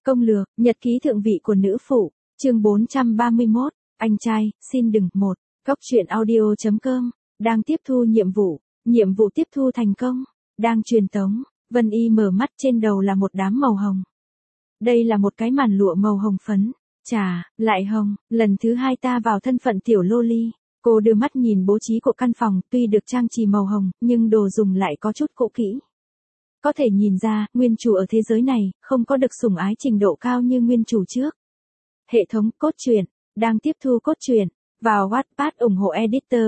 Công lược, nhật ký thượng vị của nữ phụ, chương 431, anh trai, xin đừng, 1, góc truyện audio.com, đang tiếp thu nhiệm vụ tiếp thu thành công, đang truyền tống, Vân Y mở mắt trên đầu là một đám màu hồng. Đây là một cái màn lụa màu hồng phấn, chà, lại hồng, lần thứ hai ta vào thân phận tiểu loli. Cô đưa mắt nhìn bố trí của căn phòng, tuy được trang trí màu hồng, nhưng đồ dùng lại có chút cũ kỹ. Có thể nhìn ra, nguyên chủ ở thế giới này, không có được sủng ái trình độ cao như nguyên chủ trước. Hệ thống cốt truyện, đang tiếp thu cốt truyện, vào Wattpad ủng hộ editor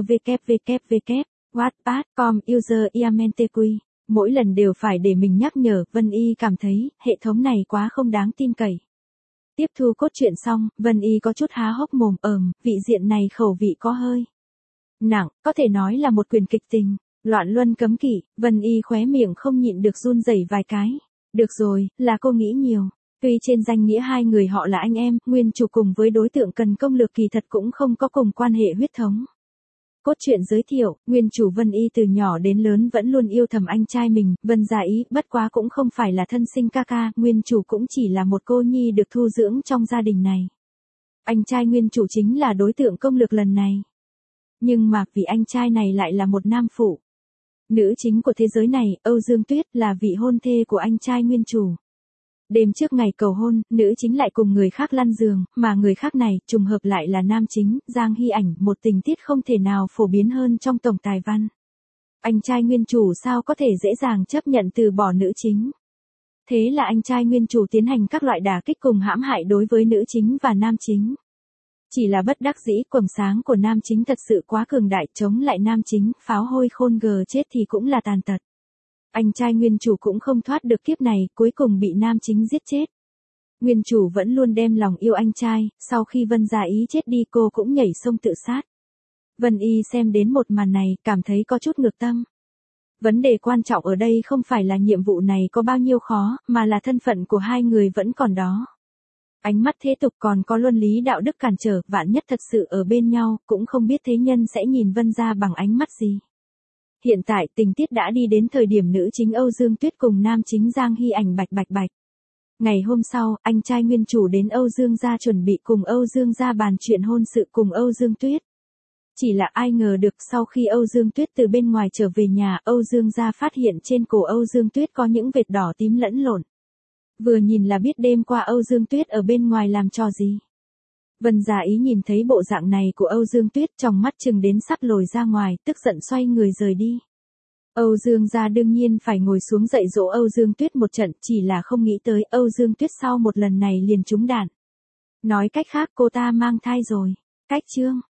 www.wattpad.com user Iamentq. Mỗi lần đều phải để mình nhắc nhở, Vân Y cảm thấy, hệ thống này quá không đáng tin cậy. Tiếp thu cốt truyện xong, Vân Y có chút há hốc mồm, vị diện này khẩu vị có hơi nặng, có thể nói là một quyển kịch tình, loạn luân cấm kỵ, Vân Y khóe miệng không nhịn được run rẩy vài cái. Được rồi, là cô nghĩ nhiều. Tuy trên danh nghĩa hai người họ là anh em, nguyên chủ cùng với đối tượng cần công lược kỳ thật cũng không có cùng quan hệ huyết thống. Cốt truyện giới thiệu, nguyên chủ Vân Y từ nhỏ đến lớn vẫn luôn yêu thầm anh trai mình, Vân Gia Ý, bất quá cũng không phải là thân sinh ca ca, nguyên chủ cũng chỉ là một cô nhi được thu dưỡng trong gia đình này. Anh trai nguyên chủ chính là đối tượng công lược lần này. Nhưng mà, vì anh trai này lại là một nam phụ. Nữ chính của thế giới này, Âu Dương Tuyết, là vị hôn thê của anh trai nguyên chủ. Đêm trước ngày cầu hôn, nữ chính lại cùng người khác lăn giường, mà người khác này, trùng hợp lại là nam chính, Giang Hy Ảnh, một tình tiết không thể nào phổ biến hơn trong tổng tài văn. Anh trai nguyên chủ sao có thể dễ dàng chấp nhận từ bỏ nữ chính. Thế là anh trai nguyên chủ tiến hành các loại đả kích cùng hãm hại đối với nữ chính và nam chính. Chỉ là bất đắc dĩ, quầng sáng của nam chính thật sự quá cường đại, chống lại nam chính, pháo hôi khôn gờ chết thì cũng là tàn tật. Anh trai nguyên chủ cũng không thoát được kiếp này, cuối cùng bị nam chính giết chết. Nguyên chủ vẫn luôn đem lòng yêu anh trai, sau khi Vân Gia Ý chết đi cô cũng nhảy sông tự sát. Vân Y xem đến một màn này, cảm thấy có chút ngược tâm. Vấn đề quan trọng ở đây không phải là nhiệm vụ này có bao nhiêu khó, mà là thân phận của hai người vẫn còn đó. Ánh mắt thế tục còn có luân lý đạo đức cản trở, vạn nhất thật sự ở bên nhau, cũng không biết thế nhân sẽ nhìn Vân Gia bằng ánh mắt gì. Hiện tại tình tiết đã đi đến thời điểm nữ chính Âu Dương Tuyết cùng nam chính Giang Hy Ảnh bạch. Ngày hôm sau, anh trai nguyên chủ đến Âu Dương gia chuẩn bị cùng Âu Dương gia bàn chuyện hôn sự cùng Âu Dương Tuyết. Chỉ là ai ngờ được sau khi Âu Dương Tuyết từ bên ngoài trở về nhà, Âu Dương gia phát hiện trên cổ Âu Dương Tuyết có những vệt đỏ tím lẫn lộn. Vừa nhìn là biết đêm qua Âu Dương Tuyết ở bên ngoài làm trò gì. Vân Gia Ý nhìn thấy bộ dạng này của Âu Dương Tuyết, trong mắt chừng đến sắp lồi ra ngoài, tức giận xoay người rời đi. Âu Dương gia đương nhiên phải ngồi xuống dạy dỗ Âu Dương Tuyết một trận, chỉ là không nghĩ tới Âu Dương Tuyết sau một lần này liền trúng đạn. Nói cách khác cô ta mang thai rồi. Cách chương